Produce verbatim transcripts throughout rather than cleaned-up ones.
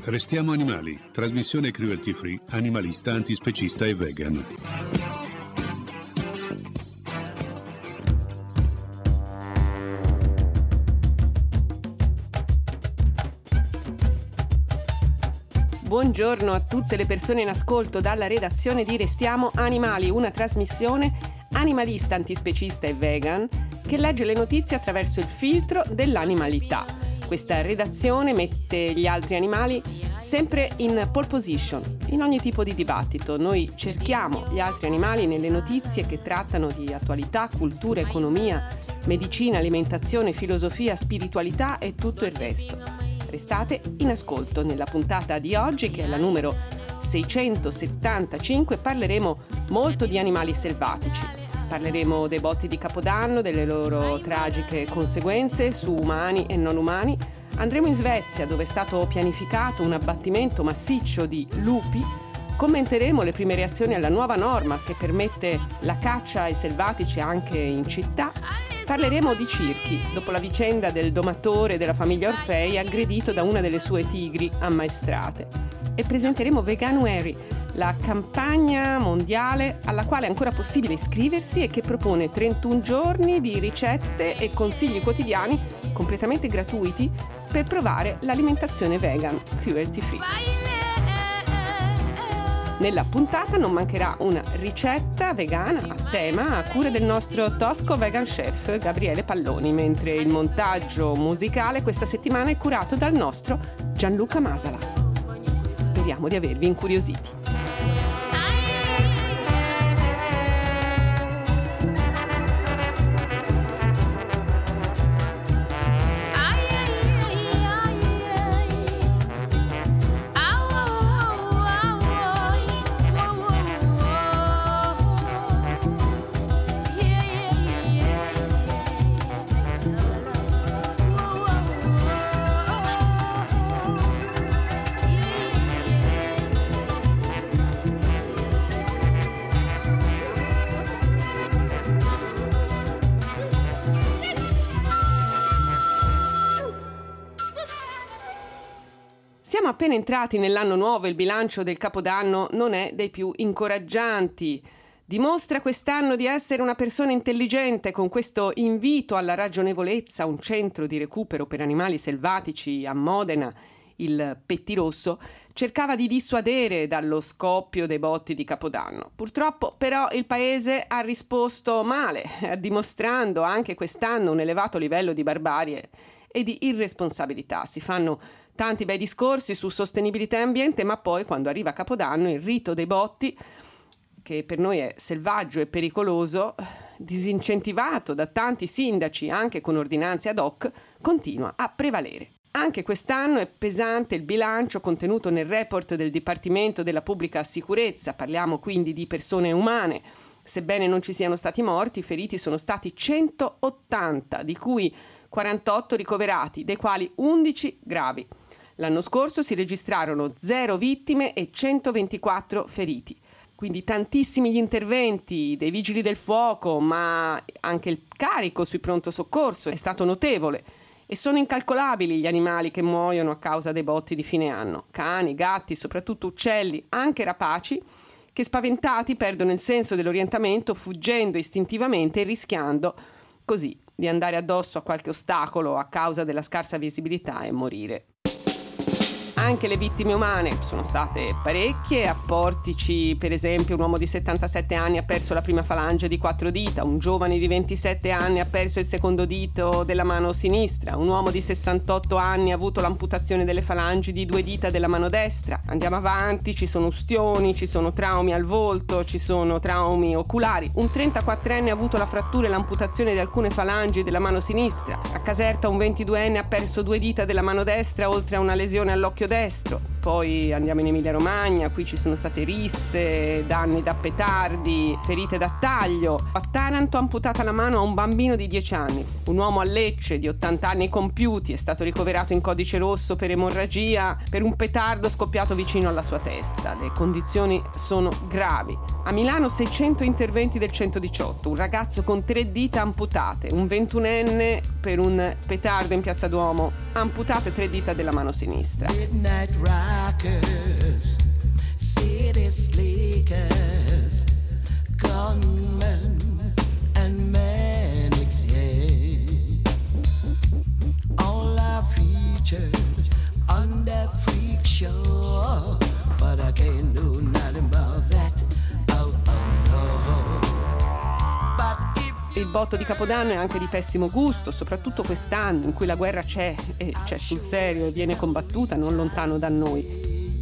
Restiamo animali, trasmissione cruelty free, animalista, antispecista e vegan. Buongiorno a tutte le persone in ascolto dalla redazione di Restiamo Animali, una trasmissione animalista, antispecista e vegan che legge le notizie attraverso il filtro dell'animalità. Questa redazione mette gli altri animali sempre in pole position, in ogni tipo di dibattito. Noi cerchiamo gli altri animali nelle notizie che trattano di attualità, cultura, economia, medicina, alimentazione, filosofia, spiritualità e tutto il resto. Restate in ascolto. Nella puntata di oggi, che è la numero seicentosettantacinque, parleremo molto di animali selvatici. Parleremo dei botti di Capodanno, delle loro tragiche conseguenze su umani e non umani. Andremo in Svezia, dove è stato pianificato un abbattimento massiccio di lupi. Commenteremo le prime reazioni alla nuova norma che permette la caccia ai selvatici anche in città. Parleremo di circhi, dopo la vicenda del domatore della famiglia Orfei aggredito da una delle sue tigri ammaestrate. E presenteremo Veganuary, la campagna mondiale alla quale è ancora possibile iscriversi e che propone trentuno giorni di ricette e consigli quotidiani completamente gratuiti per provare l'alimentazione vegan cruelty free. Nella puntata non mancherà una ricetta vegana a tema a cura del nostro tosco vegan chef Gabriele Palloni, mentre il montaggio musicale questa settimana è curato dal nostro Gianluca Masala. Speriamo di avervi incuriositi. Siamo appena entrati nell'anno nuovo e il bilancio del Capodanno non è dei più incoraggianti. Dimostra quest'anno di essere una persona intelligente con questo invito alla ragionevolezza, un centro di recupero per animali selvatici a Modena, il Pettirosso, cercava di dissuadere dallo scoppio dei botti di Capodanno. Purtroppo però il paese ha risposto male, dimostrando anche quest'anno un elevato livello di barbarie e di irresponsabilità. Si fanno tanti bei discorsi su sostenibilità e ambiente, ma poi quando arriva Capodanno il rito dei botti, che per noi è selvaggio e pericoloso, disincentivato da tanti sindaci anche con ordinanze ad hoc, continua a prevalere. Anche quest'anno è pesante il bilancio contenuto nel report del Dipartimento della Pubblica Sicurezza. Parliamo quindi di persone umane. Sebbene non ci siano stati morti, i feriti sono stati centottanta, di cui quarantotto ricoverati, dei quali undici gravi. L'anno scorso si registrarono zero vittime e centoventiquattro feriti. Quindi tantissimi gli interventi dei vigili del fuoco, ma anche il carico sui pronto soccorso è stato notevole. E sono incalcolabili gli animali che muoiono a causa dei botti di fine anno. Cani, gatti, soprattutto uccelli, anche rapaci, che spaventati perdono il senso dell'orientamento, fuggendo istintivamente e rischiando così di andare addosso a qualche ostacolo a causa della scarsa visibilità e morire. Anche le vittime umane sono state parecchie. A Portici, per esempio, un uomo di settantasette anni ha perso la prima falange di quattro dita, un giovane di ventisette anni ha perso il secondo dito della mano sinistra, un uomo di sessantotto anni ha avuto l'amputazione delle falangi di due dita della mano destra. Andiamo avanti, ci sono ustioni, ci sono traumi al volto, ci sono traumi oculari. Un trentaquattrenne ha avuto la frattura e l'amputazione di alcune falangi della mano sinistra. A Caserta un ventiduenne ha perso due dita della mano destra oltre a una lesione all'occhio destro. Poi andiamo in Emilia Romagna, qui ci sono state risse, danni da petardi, ferite da taglio. A Taranto ha amputata la mano a un bambino di dieci anni. Un uomo a Lecce di ottanta anni compiuti è stato ricoverato in codice rosso per emorragia per un petardo scoppiato vicino alla sua testa. Le condizioni sono gravi. A Milano seicento interventi del centodiciotto, un ragazzo con tre dita amputate, un ventunenne per un petardo in Piazza Duomo, amputate tre dita della mano sinistra. midnight rockers, city slickers, gunmen and manics, yeah. All are featured on that freak show, but I can't do nothing about that. Oh, oh no. But if Il botto di Capodanno è anche di pessimo gusto, soprattutto quest'anno in cui la guerra c'è e c'è sul serio e viene combattuta non lontano da noi.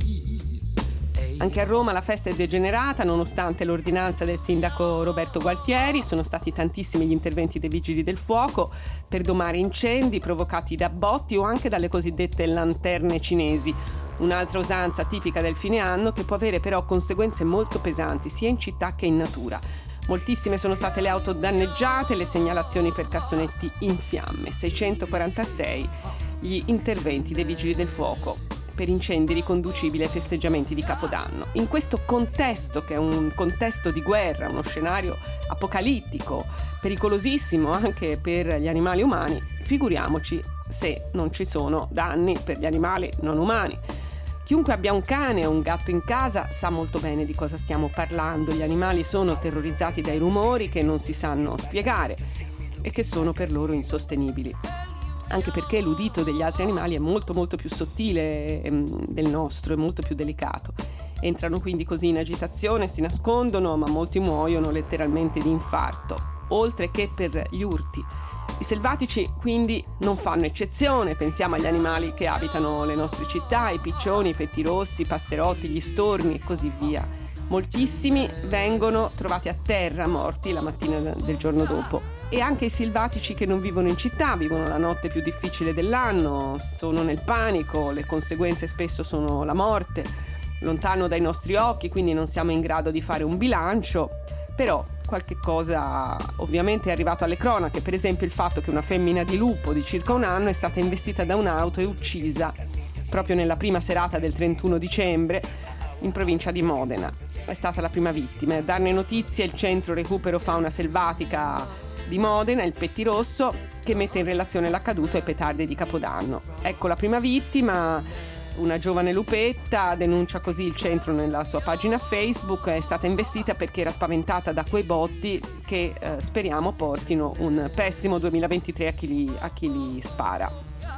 Anche a Roma la festa è degenerata nonostante l'ordinanza del sindaco Roberto Gualtieri. Sono stati tantissimi gli interventi dei vigili del fuoco per domare incendi provocati da botti o anche dalle cosiddette lanterne cinesi, un'altra usanza tipica del fine anno che può avere però conseguenze molto pesanti sia in città che in natura. Moltissime sono state le auto danneggiate, le segnalazioni per cassonetti in fiamme, seicentoquarantasei gli interventi dei vigili del fuoco per incendi riconducibili ai festeggiamenti di Capodanno. In questo contesto, che è un contesto di guerra, uno scenario apocalittico, pericolosissimo anche per gli animali umani, figuriamoci se non ci sono danni per gli animali non umani. Chiunque abbia un cane o un gatto in casa sa molto bene di cosa stiamo parlando. Gli animali sono terrorizzati dai rumori che non si sanno spiegare e che sono per loro insostenibili. Anche perché l'udito degli altri animali è molto molto più sottile ehm, del nostro, è molto più delicato. Entrano quindi così in agitazione, si nascondono, ma molti muoiono letteralmente di infarto, oltre che per gli urti. I selvatici quindi non fanno eccezione, pensiamo agli animali che abitano le nostre città, i piccioni, i pettirossi, i passerotti, gli storni e così via. Moltissimi vengono trovati a terra morti la mattina del giorno dopo. E anche i selvatici che non vivono in città, vivono la notte più difficile dell'anno, sono nel panico, le conseguenze spesso sono la morte, lontano dai nostri occhi, quindi non siamo in grado di fare un bilancio, però qualche cosa ovviamente è arrivato alle cronache, per esempio il fatto che una femmina di lupo di circa un anno è stata investita da un'auto e uccisa proprio nella prima serata del trentuno dicembre in provincia di Modena. È stata la prima vittima. A darne notizie il centro recupero fauna selvatica di Modena, il Pettirosso, che mette in relazione l'accaduto ai petardi di Capodanno. Ecco la prima vittima, una giovane lupetta, denuncia così il centro nella sua pagina Facebook, è stata investita perché era spaventata da quei botti che eh, speriamo portino un pessimo duemilaventitré a chi li, a chi li spara.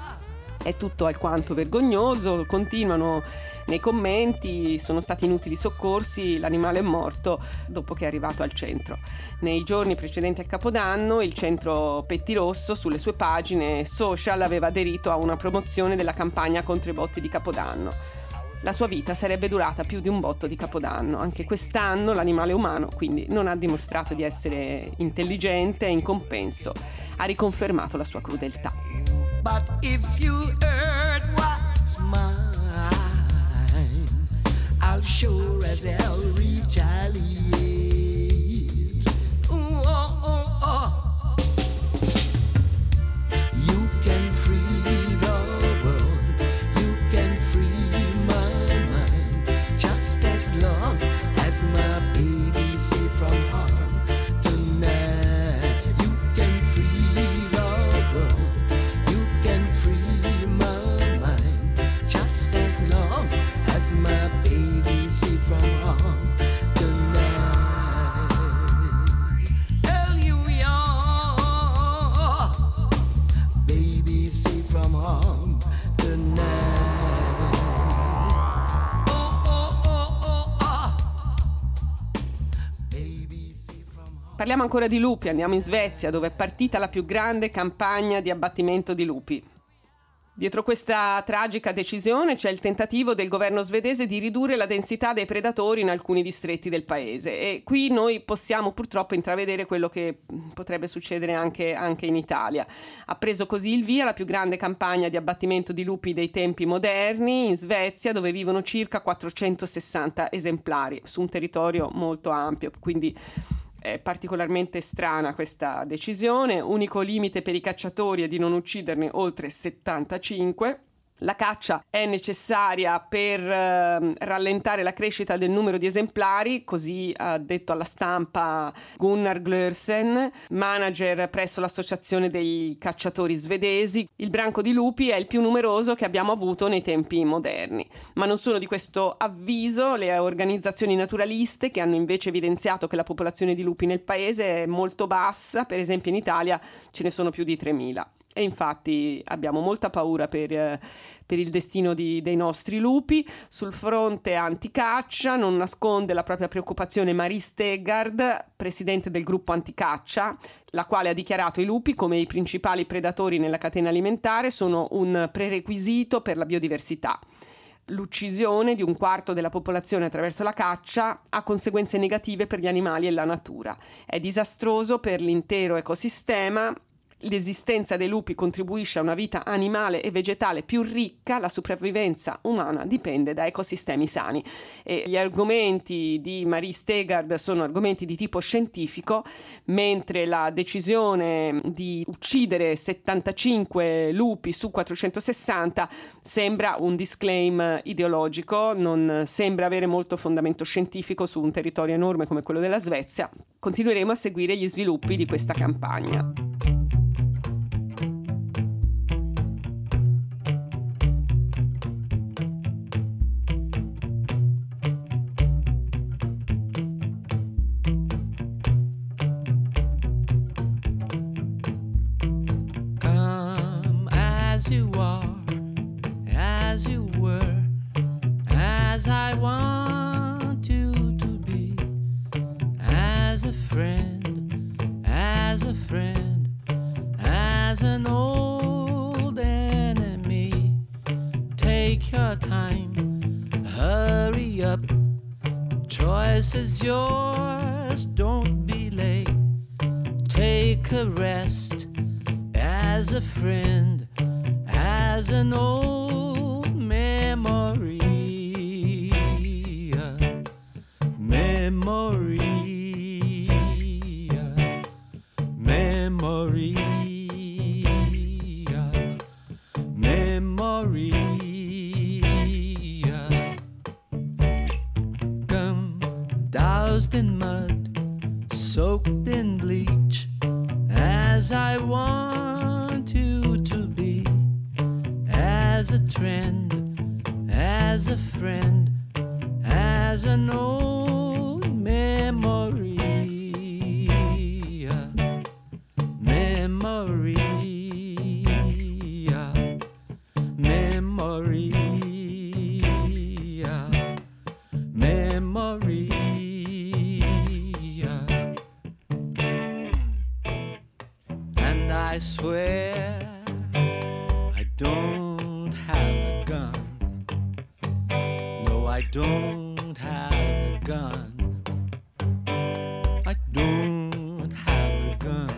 È tutto alquanto vergognoso, continuano nei commenti, sono stati inutili soccorsi, l'animale è morto dopo che è arrivato al centro. Nei giorni precedenti al Capodanno il centro Pettirosso sulle sue pagine social aveva aderito a una promozione della campagna contro i botti di Capodanno. La sua vita sarebbe durata più di un botto di Capodanno. Anche quest'anno l'animale umano quindi non ha dimostrato di essere intelligente e in compenso ha riconfermato la sua crudeltà. But if you heard what's mine, I'll sure as hell retaliate. Ooh, oh, oh, oh. You can free the world, you can free my mind, just as long as my baby's safe from harm tonight. You can free the world, you can free my mind, just as long as my baby's safe from harm tonight. Hallelujah, baby safe from harm tonight. Oh, oh, oh, oh, oh. Baby safe from harm. Parliamo ancora di lupi, andiamo in Svezia dove è partita la più grande campagna di abbattimento di lupi. Dietro questa tragica decisione c'è il tentativo del governo svedese di ridurre la densità dei predatori in alcuni distretti del paese e qui noi possiamo purtroppo intravedere quello che potrebbe succedere anche, anche in Italia. Ha preso così il via la più grande campagna di abbattimento di lupi dei tempi moderni in Svezia, dove vivono circa quattrocentosessanta esemplari su un territorio molto ampio, quindi è particolarmente strana questa decisione. Unico limite per i cacciatori è di non ucciderne oltre settantacinque. La caccia è necessaria per eh, rallentare la crescita del numero di esemplari, così ha detto alla stampa Gunnar Glørsen, manager presso l'associazione dei cacciatori svedesi. Il branco di lupi è il più numeroso che abbiamo avuto nei tempi moderni. Ma non sono di questo avviso le organizzazioni naturaliste, che hanno invece evidenziato che la popolazione di lupi nel paese è molto bassa. Per esempio in Italia ce ne sono più di tremila. E infatti abbiamo molta paura per, eh, per il destino di, dei nostri lupi. Sul fronte anticaccia non nasconde la propria preoccupazione Marie Stegard, presidente del gruppo anticaccia, la quale ha dichiarato i lupi come i principali predatori nella catena alimentare sono un prerequisito per la biodiversità. L'uccisione di un quarto della popolazione attraverso la caccia ha conseguenze negative per gli animali e la natura. È disastroso per l'intero ecosistema. L'esistenza dei lupi contribuisce a una vita animale e vegetale più ricca, la sopravvivenza umana dipende da ecosistemi sani. E gli argomenti di Marie Stegard sono argomenti di tipo scientifico, mentre la decisione di uccidere settantacinque lupi su quattrocentosessanta sembra un disclaim ideologico, non sembra avere molto fondamento scientifico su un territorio enorme come quello della Svezia. Continueremo a seguire gli sviluppi di questa campagna. As you are, as you were, as I want you to be, as a friend, as a friend, as an old enemy. Take your time, hurry up, choice is yours, don't be late. Take a rest, as a friend, as an old memory, memory, memory, memory. Come doused in mud, soaked in bleach, as I want you to be, as a trend, as a friend, as an old memory, memory, memory, memory. And I swear I don't have a gun. No, I don't have a gun. I don't have a gun.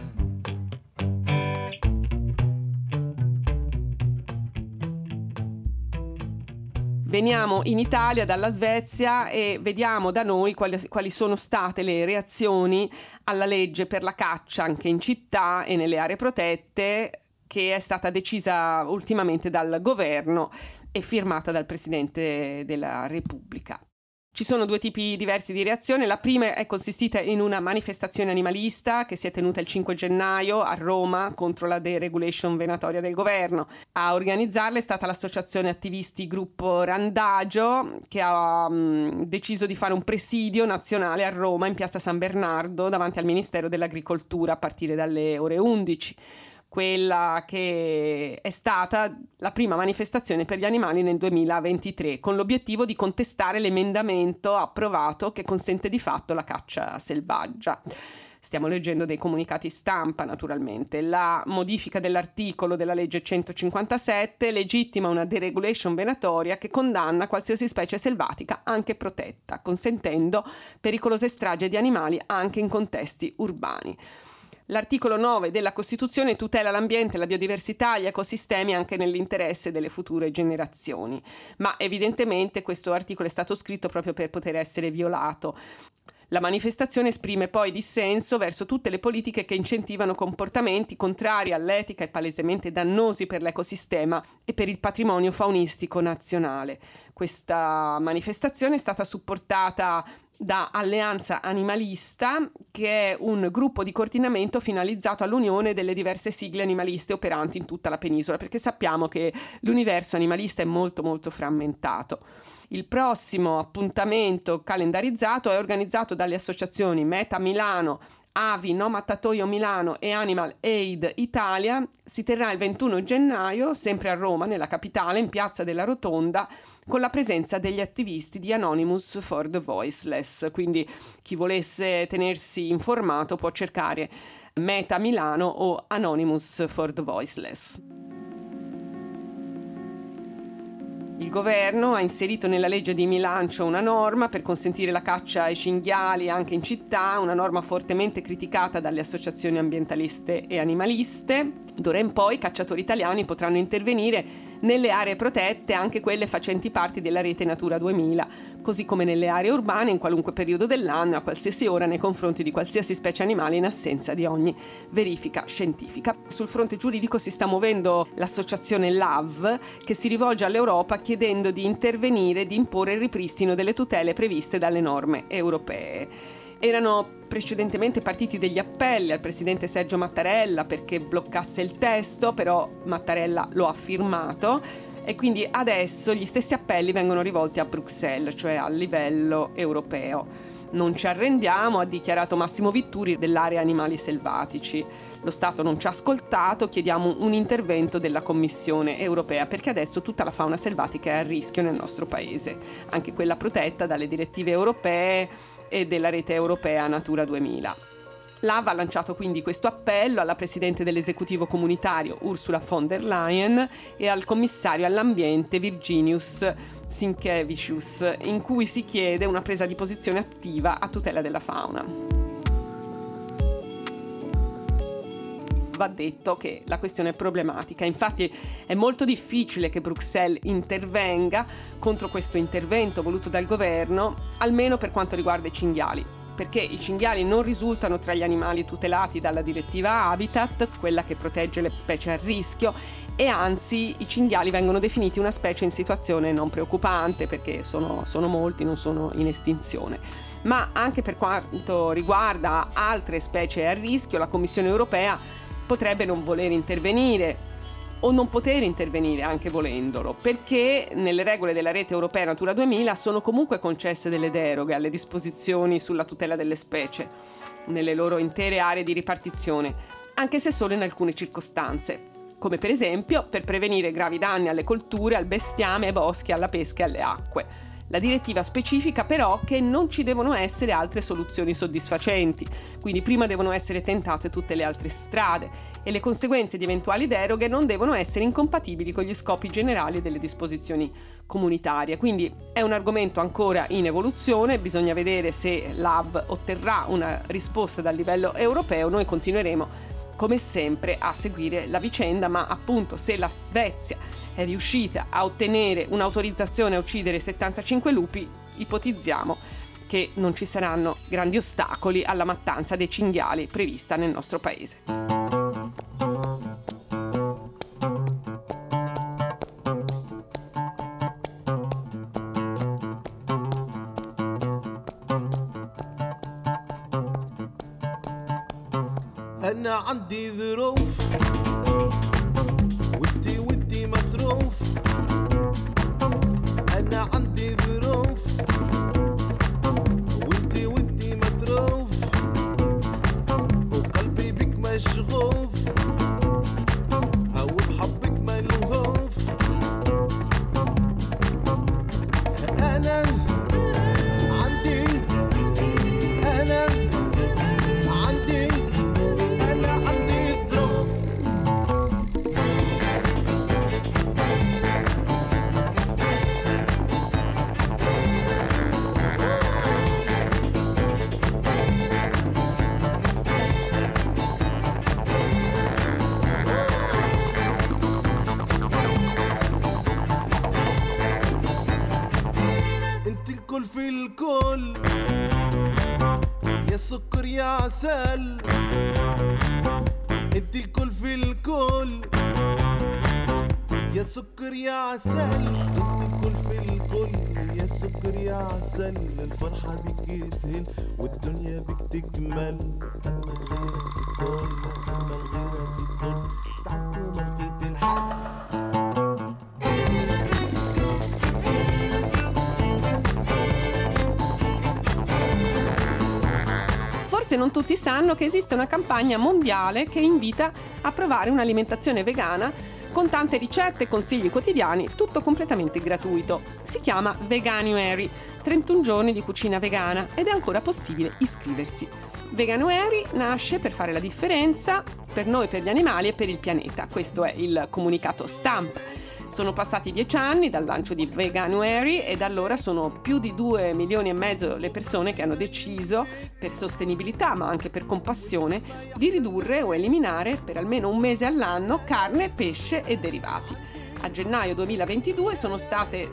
Veniamo in Italia dalla Svezia e vediamo da noi quali, quali sono state le reazioni alla legge per la caccia anche in città e nelle aree protette, che è stata decisa ultimamente dal governo e firmata dal Presidente della Repubblica. Ci sono due tipi diversi di reazione. La prima è consistita in una manifestazione animalista che si è tenuta il cinque gennaio a Roma contro la deregulation venatoria del governo. A organizzarla è stata l'associazione attivisti Gruppo Randagio, che ha um, deciso di fare un presidio nazionale a Roma in piazza San Bernardo davanti al Ministero dell'Agricoltura a partire dalle ore undici. Quella che è stata la prima manifestazione per gli animali nel duemilaventitré, con l'obiettivo di contestare l'emendamento approvato che consente di fatto la caccia selvaggia. Stiamo leggendo dei comunicati stampa, naturalmente. La modifica dell'articolo della legge centocinquantasette legittima una deregulation venatoria che condanna qualsiasi specie selvatica, anche protetta, consentendo pericolose stragi di animali anche in contesti urbani. L'articolo nove della Costituzione tutela l'ambiente, la biodiversità e gli ecosistemi anche nell'interesse delle future generazioni, ma evidentemente questo articolo è stato scritto proprio per poter essere violato. La manifestazione esprime poi dissenso verso tutte le politiche che incentivano comportamenti contrari all'etica e palesemente dannosi per l'ecosistema e per il patrimonio faunistico nazionale. Questa manifestazione è stata supportata da Alleanza Animalista, che è un gruppo di coordinamento finalizzato all'unione delle diverse sigle animaliste operanti in tutta la penisola, perché sappiamo che l'universo animalista è molto molto frammentato. Il prossimo appuntamento calendarizzato è organizzato dalle associazioni Meta Milano, Avi, No Mattatoio Milano e Animal Aid Italia. Si terrà il ventuno gennaio, sempre a Roma, nella capitale, in Piazza della Rotonda, con la presenza degli attivisti di Anonymous for the Voiceless. Quindi chi volesse tenersi informato può cercare Meta Milano o Anonymous for the Voiceless. Il governo ha inserito nella legge di bilancio una norma per consentire la caccia ai cinghiali anche in città, una norma fortemente criticata dalle associazioni ambientaliste e animaliste. D'ora in poi i cacciatori italiani potranno intervenire nelle aree protette, anche quelle facenti parte della rete Natura duemila, così come nelle aree urbane in qualunque periodo dell'anno e a qualsiasi ora nei confronti di qualsiasi specie animale in assenza di ogni verifica scientifica. Sul fronte giuridico si sta muovendo l'associazione L A V, che si rivolge all'Europa chiedendo di intervenire e di imporre il ripristino delle tutele previste dalle norme europee. Erano precedentemente partiti degli appelli al presidente Sergio Mattarella perché bloccasse il testo, però Mattarella lo ha firmato e quindi adesso gli stessi appelli vengono rivolti a Bruxelles, cioè a livello europeo. Non ci arrendiamo, ha dichiarato Massimo Vitturi dell'area animali selvatici. Lo Stato non ci ha ascoltato, chiediamo un intervento della Commissione europea perché adesso tutta la fauna selvatica è a rischio nel nostro paese, anche quella protetta dalle direttive europee e della rete europea Natura duemila. L'A V ha lanciato quindi questo appello alla Presidente dell'Esecutivo comunitario Ursula von der Leyen e al Commissario all'Ambiente Virginijus Sinkevicius, in cui si chiede una presa di posizione attiva a tutela della fauna. Va detto che la questione è problematica, infatti è molto difficile che Bruxelles intervenga contro questo intervento voluto dal governo, almeno per quanto riguarda i cinghiali, perché i cinghiali non risultano tra gli animali tutelati dalla direttiva Habitat, quella che protegge le specie a rischio, e anzi i cinghiali vengono definiti una specie in situazione non preoccupante perché sono, sono molti, non sono in estinzione. Ma anche per quanto riguarda altre specie a rischio, la Commissione europea potrebbe non voler intervenire o non poter intervenire anche volendolo, perché nelle regole della rete europea Natura duemila sono comunque concesse delle deroghe alle disposizioni sulla tutela delle specie nelle loro intere aree di ripartizione, anche se solo in alcune circostanze, come per esempio per prevenire gravi danni alle colture, al bestiame, ai boschi, alla pesca e alle acque. La direttiva specifica però che non ci devono essere altre soluzioni soddisfacenti, quindi prima devono essere tentate tutte le altre strade e le conseguenze di eventuali deroghe non devono essere incompatibili con gli scopi generali delle disposizioni comunitarie. Quindi è un argomento ancora in evoluzione, bisogna vedere se l'A V otterrà una risposta dal livello europeo. Noi continueremo come sempre a seguire la vicenda, ma appunto se la Svezia è riuscita a ottenere un'autorizzazione a uccidere settantacinque lupi, ipotizziamo che non ci saranno grandi ostacoli alla mattanza dei cinghiali prevista nel nostro paese. أنا عندي ظروف ودي ودي مطروف أنا عندي ظروف ودي ودي مطروف وقلبي بك مشغوف أو بحبك ملهوف أنا عندي أنا عندي في الكل يا سكر يا عسل انت الكل في الكل يا سكر يا عسل انت الكل في الكل يا سكر يا عسل الفرحة بك تهل والدنيا بك تكمل أما غيرك تطول أما غيرك تطول تعكو ملقيت الحل. Forse non tutti sanno che esiste una campagna mondiale che invita a provare un'alimentazione vegana con tante ricette e consigli quotidiani, tutto completamente gratuito. Si chiama Veganuary, trentuno giorni di cucina vegana, ed è ancora possibile iscriversi. Veganuary nasce per fare la differenza per noi, per gli animali e per il pianeta. Questo è il comunicato stampa. Sono passati dieci anni dal lancio di Veganuary e da allora sono più di due milioni e mezzo le persone che hanno deciso, per sostenibilità ma anche per compassione, di ridurre o eliminare per almeno un mese all'anno carne, pesce e derivati. A gennaio duemilaventidue sono state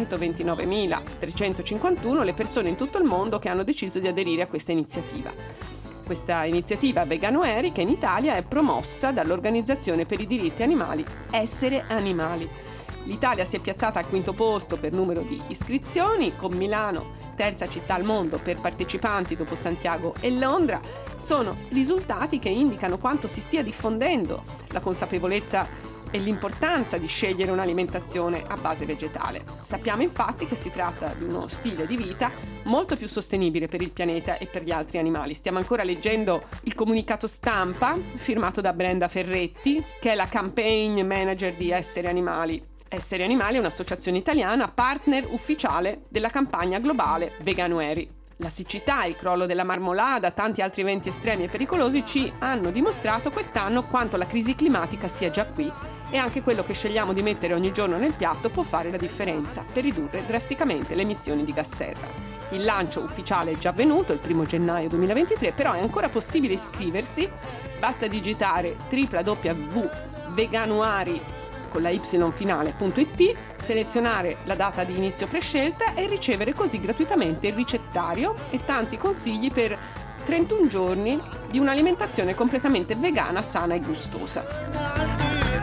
seicentoventinovemilatrecentocinquantuno le persone in tutto il mondo che hanno deciso di aderire a questa iniziativa. Questa iniziativa Veganuary, che in Italia è promossa dall'Organizzazione per i diritti animali Essere Animali. L'Italia si è piazzata al quinto posto per numero di iscrizioni, con Milano terza città al mondo per partecipanti dopo Santiago e Londra. Sono risultati che indicano quanto si stia diffondendo la consapevolezza e l'importanza di scegliere un'alimentazione a base vegetale. Sappiamo infatti che si tratta di uno stile di vita molto più sostenibile per il pianeta e per gli altri animali. Stiamo ancora leggendo il comunicato stampa firmato da Brenda Ferretti, che è la campaign manager di Essere Animali. Essere Animali è un'associazione italiana partner ufficiale della campagna globale Veganuary. La siccità, il crollo della marmolada, tanti altri eventi estremi e pericolosi ci hanno dimostrato quest'anno quanto la crisi climatica sia già qui e anche quello che scegliamo di mettere ogni giorno nel piatto può fare la differenza per ridurre drasticamente le emissioni di gas serra. Il lancio ufficiale è già avvenuto il primo gennaio duemilaventitré, però è ancora possibile iscriversi. Basta digitare w w w punto veganuary con la y finale.it, selezionare la data di inizio prescelta e ricevere così gratuitamente il ricettario e tanti consigli per trentuno giorni di un'alimentazione completamente vegana, sana e gustosa.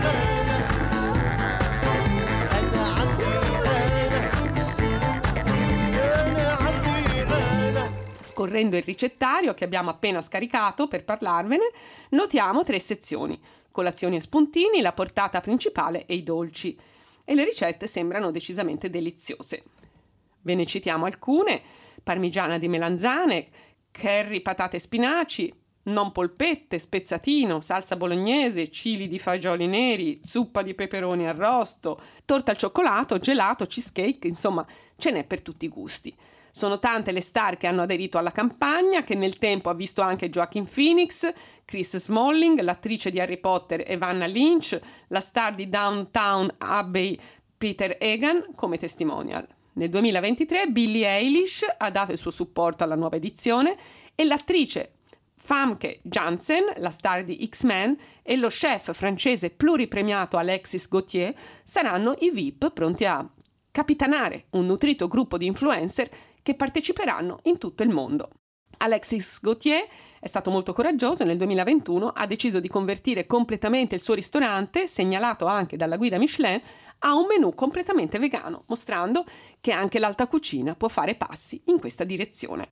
Scorrendo il ricettario che abbiamo appena scaricato per parlarvene, notiamo tre sezioni: colazioni e spuntini, la portata principale e i dolci. E le ricette sembrano decisamente deliziose. Ve ne citiamo alcune: parmigiana di melanzane, curry patate e spinaci, non polpette, spezzatino, salsa bolognese, chili di fagioli neri, zuppa di peperoni arrosto, torta al cioccolato, gelato, cheesecake, insomma ce n'è per tutti i gusti. Sono tante le star che hanno aderito alla campagna, che nel tempo ha visto anche Joaquin Phoenix, Chris Smalling, l'attrice di Harry Potter Evanna Lynch, la star di Downton Abbey Peter Egan come testimonial. Nel duemilaventitré Billie Eilish ha dato il suo supporto alla nuova edizione e l'attrice Famke Janssen, la star di X-Men, e lo chef francese pluripremiato Alexis Gauthier saranno i V I P pronti a capitanare un nutrito gruppo di influencer che parteciperanno in tutto il mondo. Alexis Gauthier è stato molto coraggioso e nel duemilaventuno ha deciso di convertire completamente il suo ristorante, segnalato anche dalla guida Michelin, a un menù completamente vegano, mostrando che anche l'alta cucina può fare passi in questa direzione.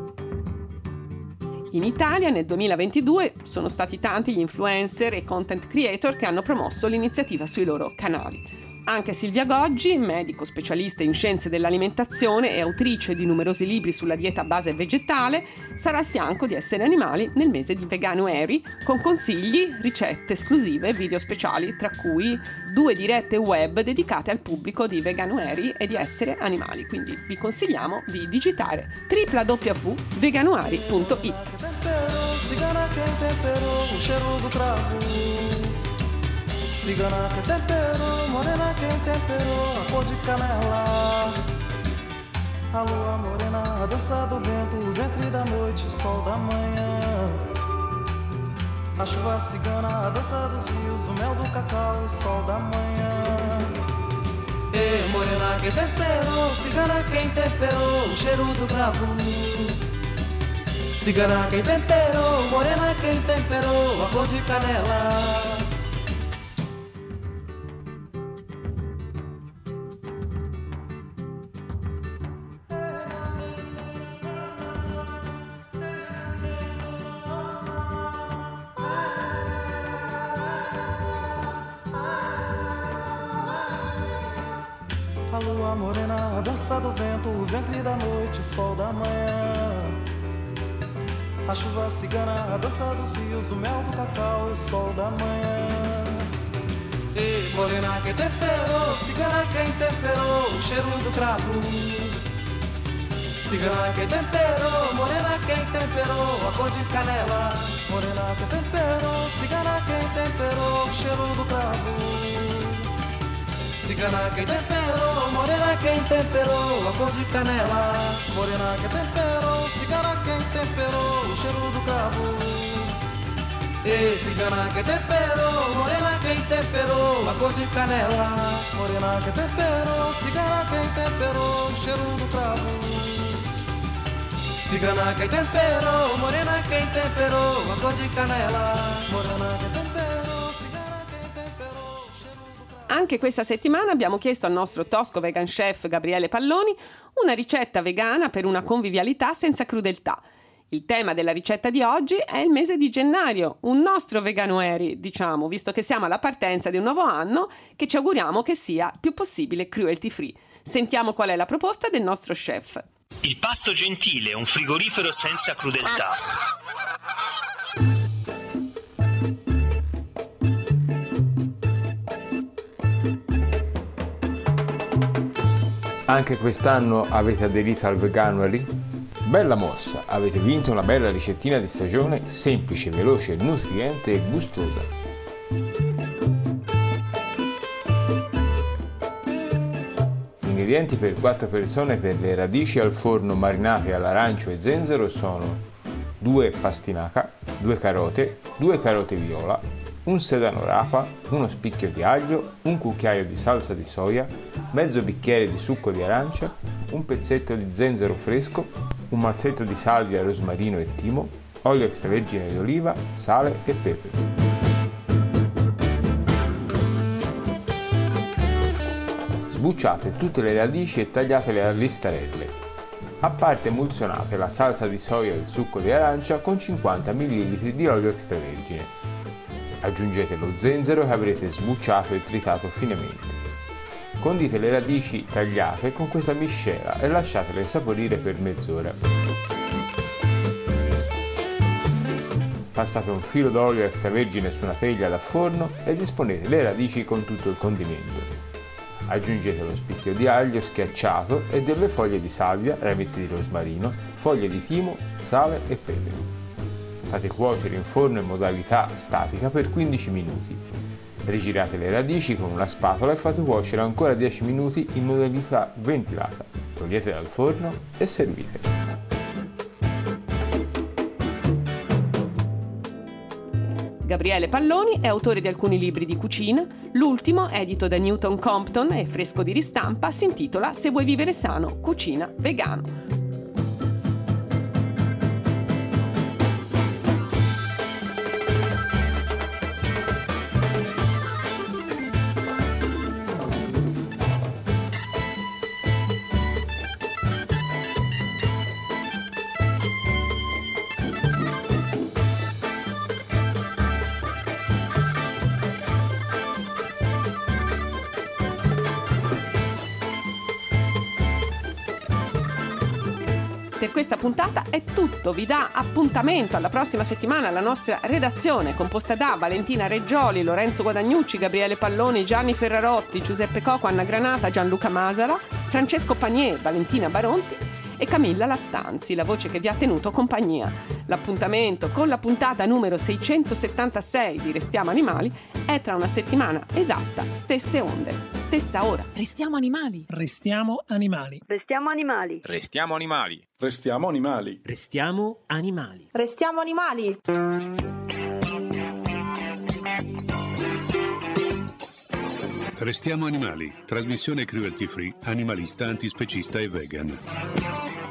In Italia nel duemilaventidue sono stati tanti gli influencer e content creator che hanno promosso l'iniziativa sui loro canali. Anche Silvia Goggi, medico specialista in scienze dell'alimentazione e autrice di numerosi libri sulla dieta a base vegetale, sarà al fianco di Essere Animali nel mese di Veganuary, con consigli, ricette esclusive e video speciali, tra cui due dirette web dedicate al pubblico di Veganuary e di Essere Animali. Quindi vi consigliamo di digitare w w w punto veganuary punto it. Cigana que temperou, morena quem temperou, a cor de canela. A lua morena, a dança do vento, o ventre da noite, o sol da manhã. A chuva cigana, a dança dos rios, o mel do cacau, o sol da manhã. Ei, morena quem temperou, cigana quem temperou, o cheiro do cravo. Cigana quem temperou, morena quem temperou, a cor de canela. A lua morena, a dança do vento, o ventre da noite, o sol da manhã. A chuva cigana, a dança dos rios, o mel do cacau e o sol da manhã. Ei, morena quem temperou, cigana quem temperou, o cheiro do cravo. Cigana quem temperou, morena quem temperou, a cor de canela. Morena quem temperou, cigana quem temperou, o cheiro do cravo. Cigana quem temperou, morena quem temperou, a cor de canela. Morena quem temperou, cigana quem temperou, o cheiro do cravo. E cigana quem temperou, morena quem temperou, a cor de canela. Morena quem temperou, cigana quem temperou, o cheiro do cravo. Cigana quem temperou, morena quem temperou, a cor de canela. Morena quem temperou, cigana quem temperou, o cheiro do cravo. Anche questa settimana abbiamo chiesto al nostro tosco vegan chef Gabriele Palloni una ricetta vegana per una convivialità senza crudeltà. Il tema della ricetta di oggi è il mese di gennaio, un nostro Veganuary, diciamo, visto che siamo alla partenza di un nuovo anno che ci auguriamo che sia più possibile cruelty free. Sentiamo qual è la proposta del nostro chef. Il pasto gentile, un frigorifero senza crudeltà. Anche quest'anno avete aderito al Veganuary? Bella mossa, avete vinto una bella ricettina di stagione, semplice, veloce, nutriente e gustosa. Gli ingredienti per quattro persone per le radici al forno marinate all'arancio e zenzero sono due pastinaca, due carote, due carote viola, un sedano rapa, uno spicchio di aglio, un cucchiaio di salsa di soia, mezzo bicchiere di succo di arancia, un pezzetto di zenzero fresco, un mazzetto di salvia, rosmarino e timo, olio extravergine di oliva, sale e pepe. Sbucciate tutte le radici e tagliatele a listarelle. A parte emulsionate la salsa di soia e il succo di arancia con cinquanta millilitri di olio extravergine. Aggiungete lo zenzero che avrete sbucciato e tritato finemente. Condite le radici tagliate con questa miscela e lasciatele saporire per mezz'ora. Passate un filo d'olio extravergine su una teglia da forno e disponete le radici con tutto il condimento. Aggiungete lo spicchio di aglio schiacciato e delle foglie di salvia, rametti di rosmarino, foglie di timo, sale e pepe. Fate cuocere in forno in modalità statica per quindici minuti. Rigirate le radici con una spatola e fate cuocere ancora dieci minuti in modalità ventilata. Togliete dal forno e servite. Gabriele Palloni è autore di alcuni libri di cucina. L'ultimo, edito da Newton Compton e fresco di ristampa, si intitola Se vuoi vivere sano, cucina vegano. Per questa puntata è tutto, vi dà appuntamento alla prossima settimana la nostra redazione composta da Valentina Reggioli, Lorenzo Guadagnucci, Gabriele Palloni, Gianni Ferrarotti, Giuseppe Coco, Anna Granata, Gianluca Masala, Francesco Panier, Valentina Baronti e Camilla Lattanzi, la voce che vi ha tenuto compagnia. L'appuntamento con la puntata numero seicentosettantasei di Restiamo Animali è tra una settimana esatta, stesse onde, stessa ora. Restiamo animali. Restiamo animali. Restiamo animali. Restiamo animali. Restiamo animali. Restiamo animali. Restiamo animali. Restiamo animali, trasmissione cruelty free, animalista, antispecista e vegan.